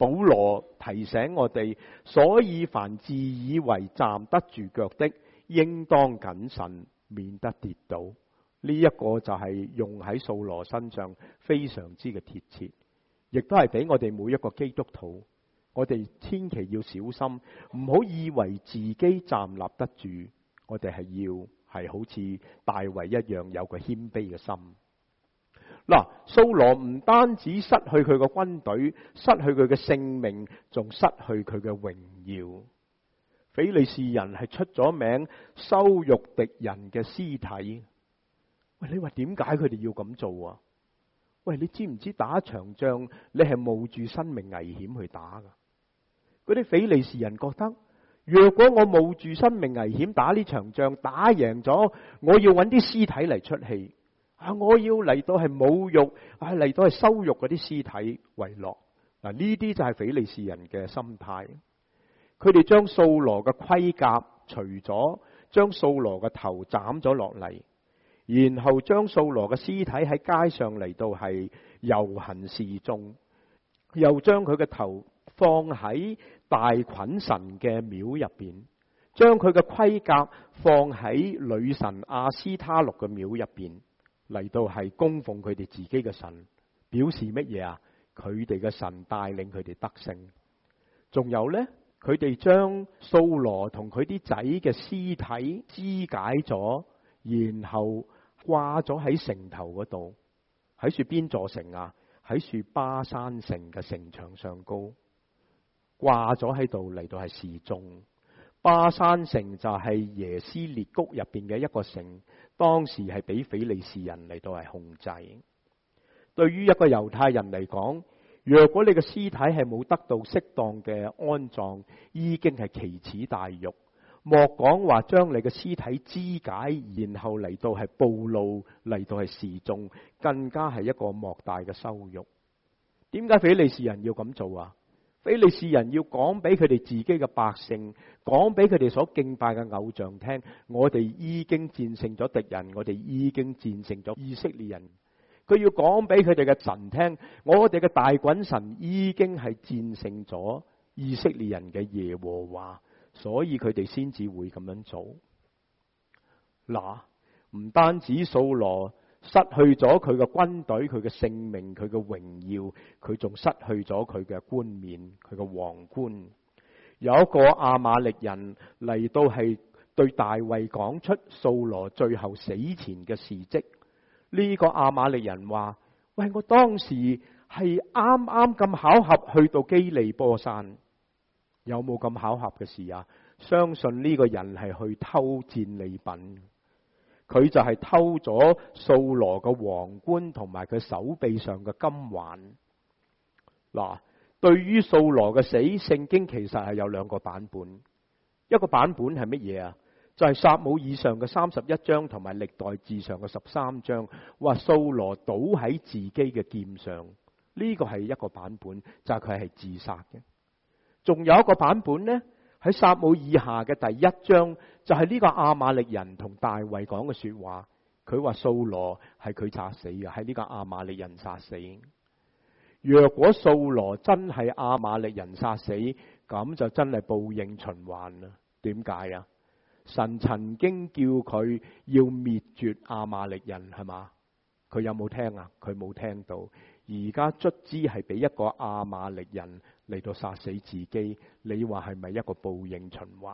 保羅提醒我哋，所以凡自以為站得住腳的，應當謹慎，免得跌倒。呢一個就係用喺掃羅身上非常之嘅貼切，亦都係俾我哋每一個基督徒，我哋千祈要小心，唔好以為自己站立得住。我哋係好似大衛一樣有個謙卑嘅心。嗱，掃羅唔單止失去佢個軍隊，失去佢嘅性命，仲失去佢嘅榮耀。非利士人係出咗名羞辱敵人嘅屍體。喂，你話點解佢哋要咁做啊？喂，你知唔知打一場仗你係冒住生命危險去打噶？嗰啲非利士人覺得，若果我冒住生命危險打呢場仗，打贏咗，我要揾啲屍體嚟出氣。我要嚟到係侮辱，嚟到係羞辱嗰啲屍體為樂。嗱，呢啲就係非利士人嘅心態。佢哋將掃羅嘅盔甲除咗，將掃羅嘅頭斬咗落嚟，然後將掃羅嘅屍體喺街上嚟到係遊行示眾，又將佢嘅頭放喺大袞神嘅廟入邊，將佢嘅盔甲放喺女神亞斯他錄嘅廟入邊。嚟到係供奉佢哋自己嘅神，表示乜嘢啊？佢哋嘅神帶領佢哋得勝。仲有呢，佢哋將掃羅同佢啲仔嘅屍體肢解咗，然後掛咗喺城頭嗰度。喺樹邊座城啊？喺樹巴山城嘅城牆上高掛咗喺度嚟到係示眾。巴山城就係耶斯列谷入邊嘅一個城，當時係俾非利士人嚟到係控制。對於一個猶太人嚟講，若果你嘅屍體係冇得到適當嘅安葬，已經係奇恥大辱。莫講話將你嘅屍體肢解，然後嚟到係暴露，嚟到係示眾，更加係一個莫大嘅羞辱。點解非利士人要咁做啊？非利士人要講俾佢哋自己嘅百姓，講俾佢哋所敬拜嘅偶像聽，我哋已經戰勝咗敵人，我哋已經戰勝咗以色列人。佢要講俾佢哋嘅神聽，我哋嘅大袞神已經係戰勝咗以色列人嘅耶和華，所以佢哋先至會咁樣做。嗱，唔單止掃羅失去咗佢嘅軍隊，佢嘅性命，佢嘅榮耀，佢仲失去咗佢嘅冠冕，佢嘅皇冠。有一個亞瑪力人嚟到係對大衛講出掃羅最後死前嘅事蹟。呢個亞瑪力人話：喂，我當時係啱啱咁巧合去到基利波山，有冇咁巧合嘅事啊？相信呢個人係去偷戰利品。佢就係偷咗掃羅嘅皇冠同埋佢手臂上嘅金環。嗱，對於掃羅嘅死，聖經其實係有兩個版本。一個版本係乜嘢啊？就係撒母耳上嘅31章同埋歷代志上嘅13章，話掃羅倒喺自己嘅劍上。呢個係一個版本，就係佢係自殺嘅。仲有一個版本呢？喺撒母耳下嘅第1章，就係呢個亞瑪力人同大衛講嘅說話。佢話掃羅係佢殺死嘅，係呢個亞瑪力人殺死。若果掃羅真係亞瑪力人殺死，咁就真係報應循環啦。點解啊？神曾經叫佢要滅絕亞瑪力人，係嘛？佢有冇聽啊？佢冇聽到。而家卒之係俾一個亞瑪力人嚟到殺死自己，你話係咪一個報應循環？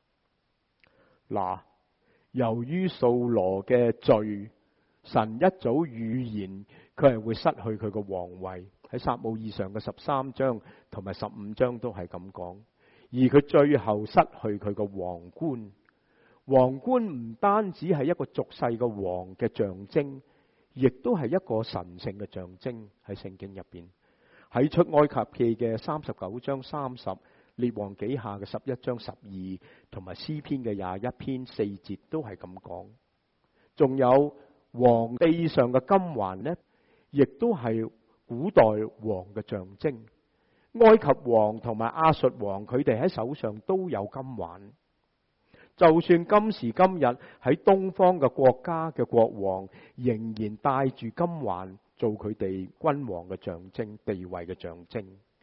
嗱，由於掃羅嘅罪，神一早預言佢係會失去佢個皇位。喺撒母耳上嘅13章同埋15章都係咁講。而佢最後失去佢個皇冠。皇冠唔單止係一個俗世嘅王嘅象徵，亦都係一個神聖嘅象徵。喺聖經入邊，喺出埃及記嘅39章30、列王紀下嘅11章12，同埋詩篇嘅21篇4節都係咁講。仲有王臂上嘅金環呢，亦都係古代王嘅象徵。埃及王同埋亞述王，佢哋喺手上都有金環。就算今時今日喺東方嘅國家嘅國王，仍然帶住金環做佢哋君王嘅象徵、地位嘅象徵。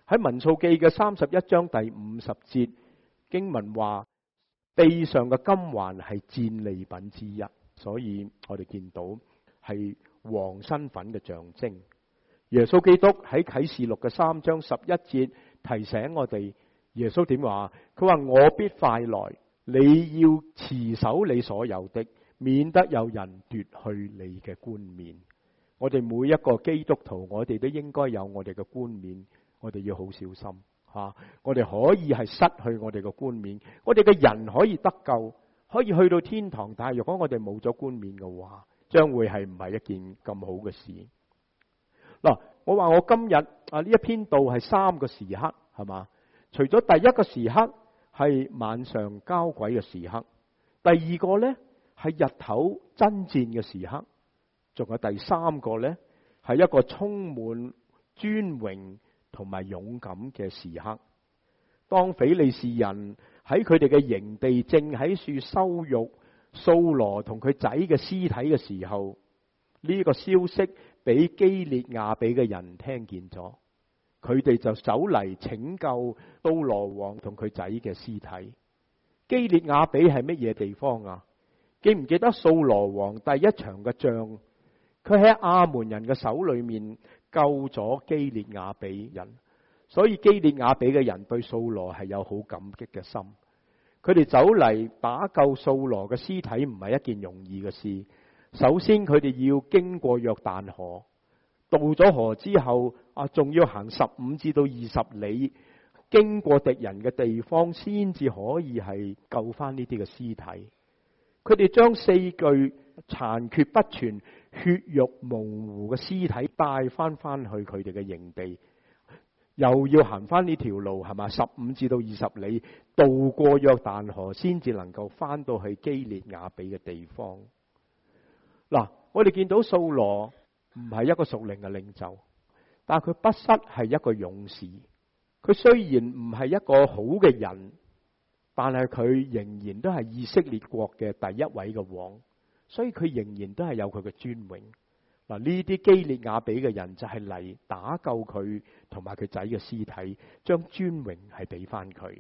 喺民數記嘅31章第50節經文話，地上嘅金環係戰利品之一，所以我哋見到係王身份嘅象徵。耶穌基督喺啟示錄嘅3章11節提醒我哋，耶穌點話？佢話我必快來，你要持守你所有的，免得有人奪去你嘅冠冕。我哋每一個基督徒，我哋都應該有我哋嘅冠冕，我哋要好小心吓。我哋可以係失去我哋嘅冠冕，我哋嘅人可以得救，可以去到天堂，但係如果我哋冇咗冠冕嘅話，將會係唔係一件咁好嘅事。嗱，我話我今日呢一篇道係3個時刻，係嘛？除咗第一個時刻係晚上交鬼嘅時刻，第二個呢係日頭爭戰嘅時刻，仲有第3個呢係一個充滿尊榮同埋勇敢嘅時刻。當非利士人喺佢哋嘅營地正喺處羞辱掃羅同佢仔嘅屍體嘅時候，呢個消息俾基列雅比嘅人聽見咗，佢哋就走嚟拯救掃羅王同佢仔嘅屍體。基列雅比係乜嘢地方啊？記唔記得掃羅王第一場嘅仗，佢喺亞捫人嘅手裏面救咗基列雅比人，所以基列雅比嘅人對掃羅係有好感激嘅心。佢哋走嚟打救掃羅嘅屍體唔係一件容易嘅事。首先佢哋要經過約旦河，渡咗河之後仲要行15至到20里，經過敵人嘅地方，先至可以係救翻呢啲嘅屍體。佢哋將4具殘缺不全、血肉模糊嘅屍體帶翻去佢哋嘅營地，又要行翻呢條路，係嘛？15至到20里，渡過約旦河，先至能夠翻到去基列雅比嘅地方。嗱，我哋見到掃羅唔係一個屬靈嘅領袖，但係佢不失係一個勇士。佢雖然唔係一個好嘅人，但係佢仍然都係以色列國嘅第一位嘅王，所以佢仍然都係有佢嘅尊榮。嗱，呢啲基列雅比嘅人就係嚟打救佢同埋佢仔嘅屍體，將尊榮係俾翻佢。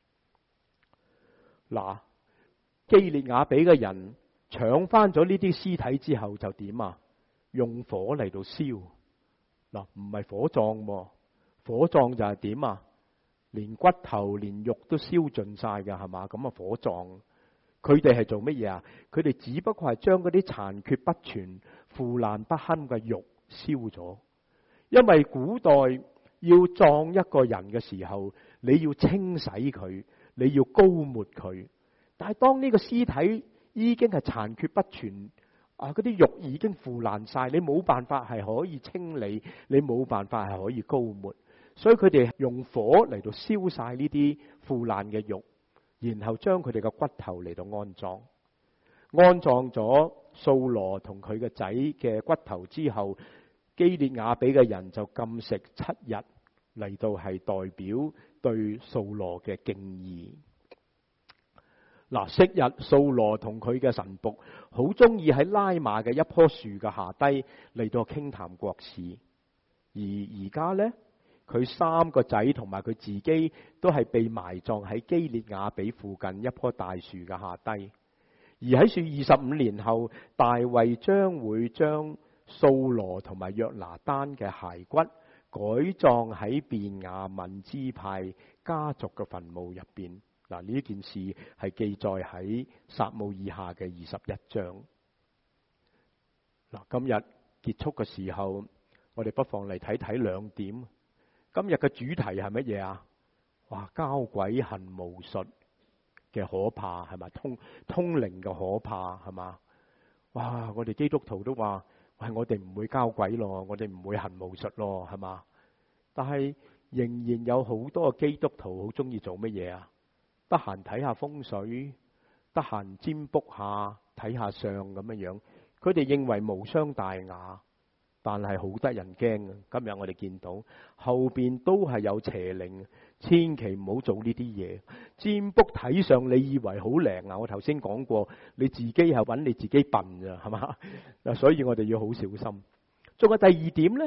嗱，基列雅比嘅人搶翻咗呢啲屍體之後就點啊？用火嚟到燒。嗱，唔係火葬喎，火葬就係點啊？連骨頭連肉都燒盡晒㗎，係嘛？咁啊火葬。佢哋係做乜嘢啊？佢哋只不過係將嗰啲殘缺不全、腐爛不堪嘅肉燒咗。因為古代要葬一個人嘅時候，你要清洗佢，你要膏抹佢。但係當呢個屍體已經係殘缺不全，嗰啲肉已經腐爛晒，你冇辦法係可以清理，你冇辦法係可以膏抹，所以佢哋用火嚟到燒晒呢啲腐爛嘅肉，然後將佢哋嘅骨頭嚟到安葬。安葬咗掃羅同佢嘅仔嘅骨頭之後，基列雅比嘅人就禁食7日，嚟到係代表對掃羅嘅敬意。嗱，昔日掃羅同佢嘅臣僕好中意喺拉馬嘅一棵樹嘅下低嚟到傾談國事，而家呢，佢3個仔同埋佢自己都係被埋葬喺基列雅比附近一棵大樹嘅下低。而喺樹25年後，大衛將會將掃羅同埋約拿單嘅骸骨改葬喺便雅憫支派家族嘅墳墓入邊。嗱，呢件事係記載喺撒母耳下嘅21章。嗱，今日結束嘅時候，我哋不妨嚟睇睇2點。今日嘅主題係乜嘢啊？哇，交鬼行巫術嘅可怕，係咪？通靈嘅可怕，係嘛？哇！我哋基督徒都話，喂，我哋唔會交鬼咯，我哋唔會行巫術咯，係嘛？但係仍然有好多基督徒好中意做乜嘢啊？得閒睇下風水，得閒占卜下，睇下相咁樣樣。佢哋認為無傷大雅，但係好得人驚。今日我哋見到後邊都係有邪靈，千祈唔好做呢啲嘢。占卜睇相，你以為好靈啊？我頭先講過，你自己係揾你自己笨咋，係嘛？所以我哋要好小心。仲有第2點呢，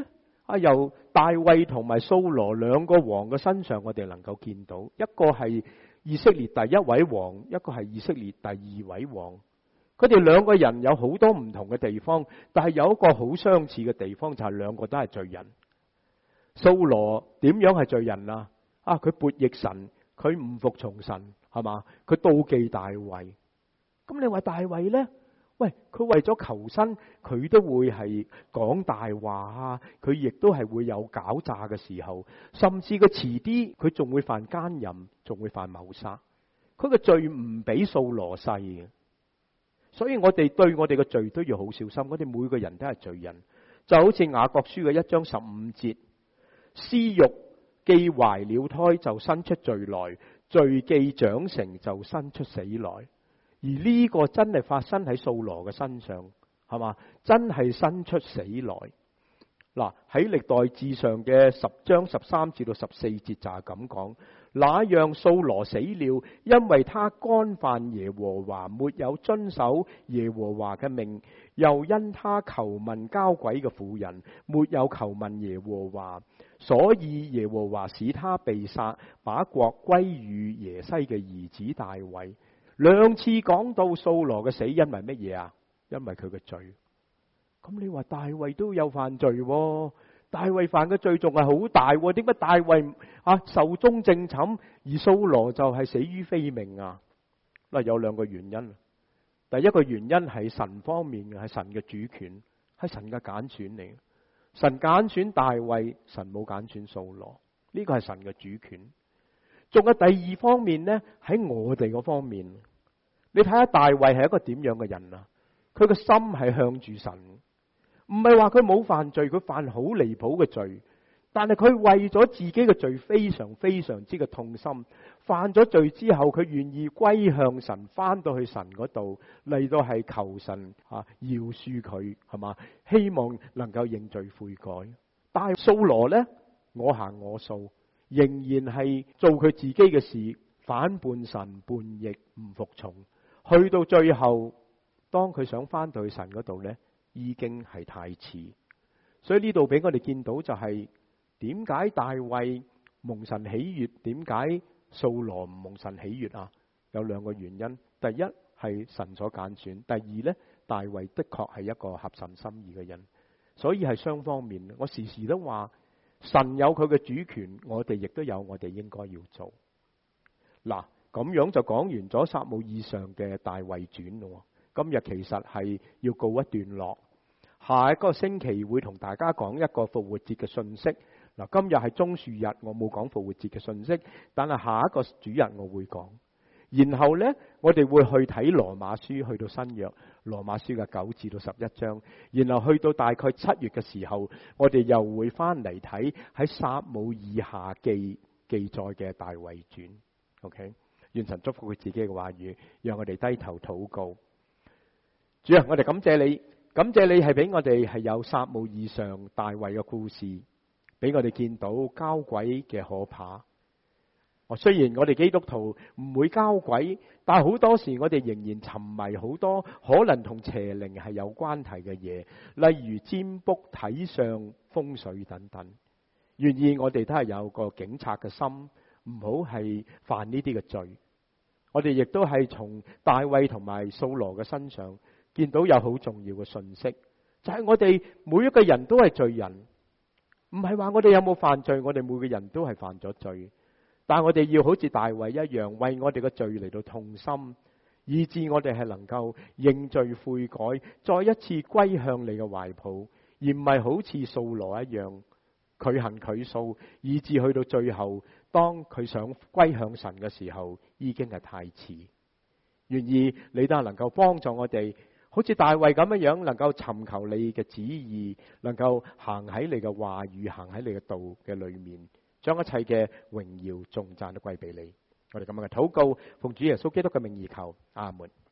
由大衛同埋掃羅兩個王嘅身上，我哋能夠見到，一個係以色列第一位王，一個係以色列第二位王。佢哋兩個人有好多唔同嘅地方，但係有一個好相似嘅地方，就係兩個都係罪人。掃羅點樣係罪人啊？佢悖逆神，佢唔服從神，係嘛？佢妒忌大衛。咁你話大衛呢？喂，佢為咗求生，佢都會係講大話啊！佢亦都係會有狡詐嘅時候，甚至佢遲啲佢仲會犯奸淫，仲會犯謀殺。佢嘅罪唔比掃羅細嘅，所以我哋對我哋嘅罪都要好小心。我哋每個人都係罪人，就好似雅各書嘅1章15節，私欲既懷了胎，就生出罪來；罪既長成，就生出死來。而呢個真係發生喺掃羅嘅身上，係嘛？真係生出死來。嗱，喺歷代志上嘅10章13至到14節就係咁講。那樣掃羅死了，因為他干犯耶和華，沒有遵守耶和華嘅命，又因他求問交鬼嘅婦人，沒有求問耶和華，所以耶和華使他被殺，把國歸於耶西嘅兒子大衛。兩次講到掃羅嘅死，因為乜嘢啊？因為佢嘅罪。咁你話大衛都有犯罪喎？大衛犯嘅罪仲係好大喎？點解大衛壽終正寢，而掃羅就係死於非命啊？嗱，有兩個原因。第一個原因係神方面嘅，係神嘅主權，係神嘅揀選嚟。神揀選大衛，神冇揀選掃羅，呢個係神嘅主權。仲有第二方面呢，喺我哋嗰方面，你睇下大衛係一個點樣嘅人啊？佢個心係向住神，唔係話佢冇犯罪，佢犯好離譜嘅罪，但係佢為咗自己嘅罪非常非常之嘅痛心，犯咗罪之後，佢願意歸向神，翻到去神嗰度嚟到係求神饒恕佢，係嘛？希望能夠認罪悔改。但係掃羅呢，我行我素，仍然係做佢自己嘅事，反叛神，叛逆，唔服從。去到最後，當佢想翻到去神嗰度呢，已經係太遲。所以呢度俾我哋見到就係點解大衛蒙神喜悅，點解掃羅唔蒙神喜悅啊？有兩個原因。第一係神所揀選，第二呢，大衛的確係一個合神心意嘅人，所以係雙方面。我時時都話神有佢嘅主權，我哋亦都有我哋應該要做。嗱，咁樣就講完咗撒母耳上嘅大衛傳咯。今日其實係要告一段落，下一個星期會同大家講一個復活節嘅信息。嗱，今日係棕樹日，我冇講復活節嘅信息，但係下一個主日我會講。然後呢，我哋會去睇羅馬書，去到新約羅馬書嘅9至到11章，然後去到大概7月嘅時候，我哋又會翻嚟睇喺撒母耳下記記載嘅大衛傳。OK， 願神祝福佢自己嘅話語，讓我哋低頭禱告。主啊，我哋感謝你，感謝你係俾我哋係有撒母耳上大衛嘅故事，俾我哋見到交鬼嘅可怕。雖然我哋基督徒唔會交鬼，但係好多時我哋仍然沉迷好多可能同邪靈係有關係嘅嘢，例如占卜、睇相、風水等等。願意我哋都係有個警察嘅心，唔好係犯呢啲嘅罪。我哋亦都係從大衛同埋掃羅嘅身上見到有好重要嘅信息，就係我哋每一個人都係罪人，唔係話我哋有冇犯罪，我哋每個人都係犯咗罪。但係我哋要好似大衛一樣，為我哋嘅罪嚟到痛心，以致我哋係能夠認罪悔改，再一次歸向你嘅懷抱，而唔係好似掃羅一樣，佢行佢素，以致去到最後，當佢想歸向神嘅時候，已經係太遲。願意你都係能夠幫助我哋，好似大衛咁樣，能夠尋求你嘅旨意，能夠行喺你嘅話語，行喺你嘅道嘅裏面。將一切嘅榮耀頌讚都歸俾你，我哋咁樣嘅禱告，奉主耶穌基督嘅名而求，阿門。